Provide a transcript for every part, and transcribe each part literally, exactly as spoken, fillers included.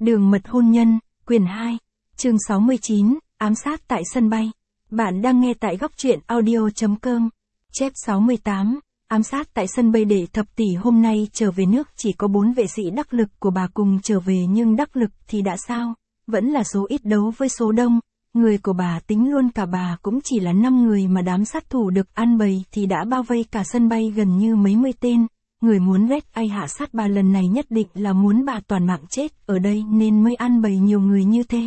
Đường mật hôn nhân, quyển hai, chương sáu mươi chín, ám sát tại sân bay. Bạn đang nghe tại góc truyện audio chấm com. Chép sáu mươi tám, ám sát tại sân bay. Để thập tỷ hôm nay trở về nước chỉ có bốn vệ sĩ đắc lực của bà cùng trở về, nhưng đắc lực thì đã sao, vẫn là số ít đấu với số đông. Người của bà tính luôn cả bà cũng chỉ là năm người, mà đám sát thủ được an bày thì đã bao vây cả sân bay gần như mấy mươi tên. Người muốn Red Eye hạ sát bà lần này nhất định là muốn bà toàn mạng chết ở đây nên mới an bày nhiều người như thế.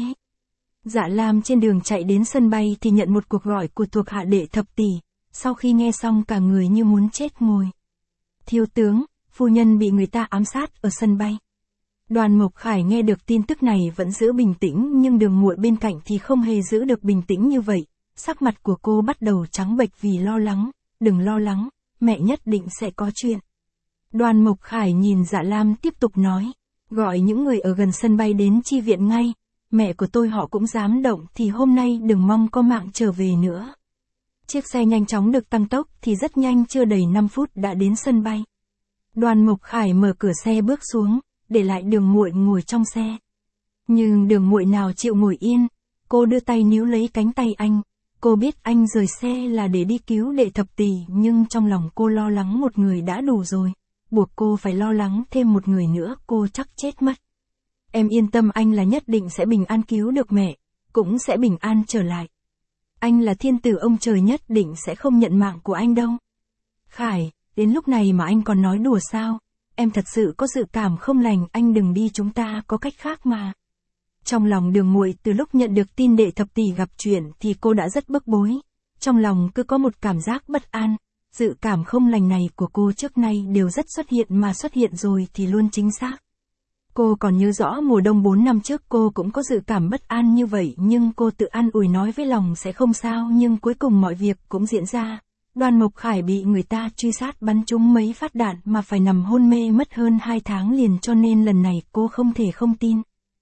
Dạ Lam trên đường chạy đến sân bay thì nhận một cuộc gọi của thuộc hạ Đệ Thập Tỷ. Sau khi nghe xong cả người như muốn chết ngồi. Thiếu tướng, phu nhân bị người ta ám sát ở sân bay. Đoàn Mộc Khải nghe được tin tức này vẫn giữ bình tĩnh, nhưng Đường Muội bên cạnh thì không hề giữ được bình tĩnh như vậy. Sắc mặt của cô bắt đầu trắng bệch vì lo lắng. Đừng lo lắng, mẹ nhất định sẽ có chuyện. Đoàn Mộc Khải nhìn Dạ Lam tiếp tục nói, gọi những người ở gần sân bay đến chi viện ngay. Mẹ của tôi họ cũng dám động thì hôm nay đừng mong có mạng trở về nữa. Chiếc xe nhanh chóng được tăng tốc thì rất nhanh, chưa đầy năm phút đã đến sân bay. Đoàn Mộc Khải mở cửa xe bước xuống, để lại Đường Muội ngồi trong xe. Nhưng Đường Muội nào chịu ngồi yên, cô đưa tay níu lấy cánh tay anh. Cô biết anh rời xe là để đi cứu Đệ Thập Tỷ, nhưng trong lòng cô lo lắng một người đã đủ rồi. Buộc cô phải lo lắng thêm một người nữa, cô chắc chết mất. Em yên tâm, anh là nhất định sẽ bình an cứu được mẹ, cũng sẽ bình an trở lại. Anh là thiên tử, ông trời nhất định sẽ không nhận mạng của anh đâu. Khải, đến lúc này mà anh còn nói đùa sao? Em thật sự có dự cảm không lành, anh đừng đi, chúng ta có cách khác mà. Trong lòng Đường Muội từ lúc nhận được tin Đệ Thập Tỷ gặp chuyện thì cô đã rất bức bối. Trong lòng cứ có một cảm giác bất an. Dự cảm không lành này của cô trước nay đều rất xuất hiện, mà xuất hiện rồi thì luôn chính xác. Cô còn nhớ rõ mùa đông bốn năm trước cô cũng có dự cảm bất an như vậy, nhưng cô tự an ủi nói với lòng sẽ không sao, nhưng cuối cùng mọi việc cũng diễn ra. Đoàn Mộc Khải bị người ta truy sát, bắn trúng mấy phát đạn mà phải nằm hôn mê mất hơn hai tháng liền, cho nên lần này cô không thể không tin.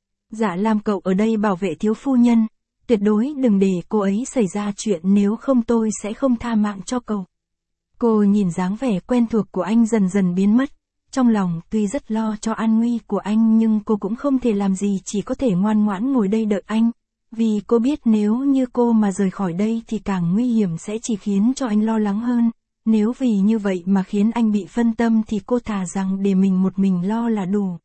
Dạ Lam, cậu ở đây bảo vệ thiếu phu nhân, tuyệt đối đừng để cô ấy xảy ra chuyện, nếu không tôi sẽ không tha mạng cho cậu. Cô nhìn dáng vẻ quen thuộc của anh dần dần biến mất. Trong lòng tuy rất lo cho an nguy của anh, nhưng cô cũng không thể làm gì, chỉ có thể ngoan ngoãn ngồi đây đợi anh. Vì cô biết nếu như cô mà rời khỏi đây thì càng nguy hiểm, sẽ chỉ khiến cho anh lo lắng hơn. Nếu vì như vậy mà khiến anh bị phân tâm thì cô thà rằng để mình một mình lo là đủ.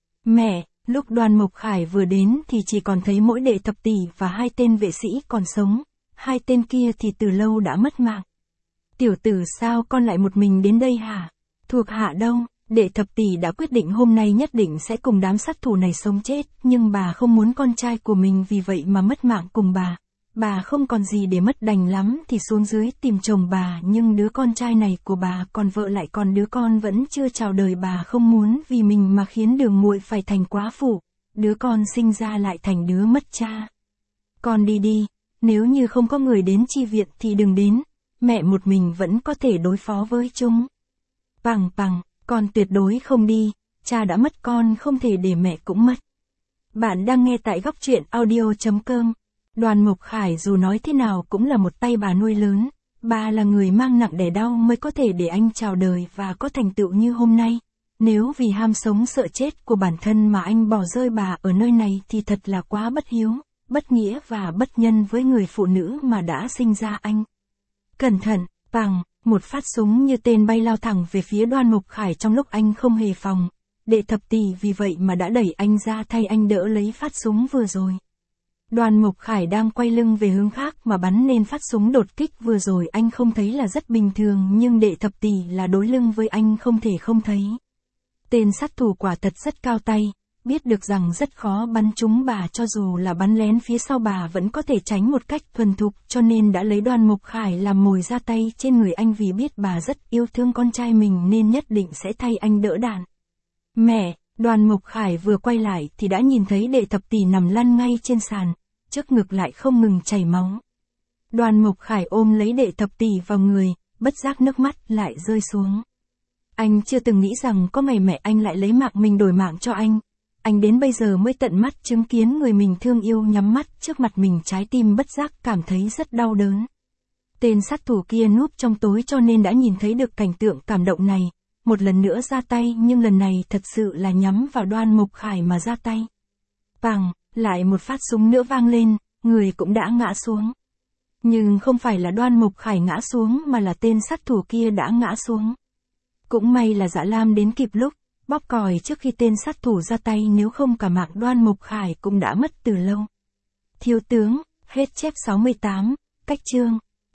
Mẹ, lúc Đoàn Mộc Khải vừa đến thì chỉ còn thấy mỗi Đệ Thập Tỷ và hai tên vệ sĩ còn sống. Hai tên kia thì từ lâu đã mất mạng. Tiểu tử, sao con lại một mình đến đây hả? Thuộc hạ đâu? Đệ Thập Tỷ đã quyết định hôm nay nhất định sẽ cùng đám sát thủ này sống chết, nhưng bà không muốn con trai của mình vì vậy mà mất mạng cùng bà. Bà không còn gì để mất, đành lắm thì xuống dưới tìm chồng bà, nhưng đứa con trai này của bà còn vợ lại còn đứa con vẫn chưa chào đời, bà không muốn vì mình mà khiến Đường Muội phải thành quá phụ, đứa con sinh ra lại thành đứa mất cha. Con đi đi, nếu như không có người đến chi viện thì đừng đến, mẹ một mình vẫn có thể đối phó với chúng. Pằng pằng. Con tuyệt đối không đi, cha đã mất con không thể để mẹ cũng mất. Bạn đang nghe tại góc truyện audio chấm com. Đoàn Mộc Khải dù nói thế nào cũng là một tay bà nuôi lớn, bà là người mang nặng đẻ đau mới có thể để anh chào đời và có thành tựu như hôm nay. Nếu vì ham sống sợ chết của bản thân mà anh bỏ rơi bà ở nơi này thì thật là quá bất hiếu, bất nghĩa và bất nhân với người phụ nữ mà đã sinh ra anh. Cẩn thận, pằng. Một phát súng như tên bay lao thẳng về phía Đoàn Mộc Khải trong lúc anh không hề phòng. Đệ Thập Tỷ vì vậy mà đã đẩy anh ra thay anh đỡ lấy phát súng vừa rồi. Đoàn Mộc Khải đang quay lưng về hướng khác mà bắn nên phát súng đột kích vừa rồi anh không thấy là rất bình thường, nhưng Đệ Thập Tỷ là đối lưng với anh không thể không thấy. Tên sát thủ quả thật rất cao tay, biết được rằng rất khó bắn trúng bà, cho dù là bắn lén phía sau bà vẫn có thể tránh một cách thuần thục, cho nên đã lấy Đoàn Mộc Khải làm mồi ra tay trên người anh, vì biết bà rất yêu thương con trai mình nên nhất định sẽ thay anh đỡ đạn. Mẹ, Đoàn Mộc Khải vừa quay lại thì đã nhìn thấy Đệ Thập Tỷ nằm lăn ngay trên sàn, trước ngực lại không ngừng chảy máu. Đoàn Mộc Khải ôm lấy Đệ Thập Tỷ vào người, bất giác nước mắt lại rơi xuống. Anh chưa từng nghĩ rằng có ngày mẹ anh lại lấy mạng mình đổi mạng cho anh. Anh đến bây giờ mới tận mắt chứng kiến người mình thương yêu nhắm mắt trước mặt mình, trái tim bất giác cảm thấy rất đau đớn. Tên sát thủ kia núp trong tối cho nên đã nhìn thấy được cảnh tượng cảm động này, một lần nữa ra tay, nhưng lần này thật sự là nhắm vào Đoan Mộc Khải mà ra tay. Bằng, lại một phát súng nữa vang lên, người cũng đã ngã xuống. Nhưng không phải là Đoan Mục Khải ngã xuống mà là tên sát thủ kia đã ngã xuống. Cũng may là Dạ Lam đến kịp lúc, bóp còi trước khi tên sát thủ ra tay, nếu không cả mạng Đoan Mục Khải cũng đã mất từ lâu. Thiếu tướng, hết chép sáu mươi tám, cách chương.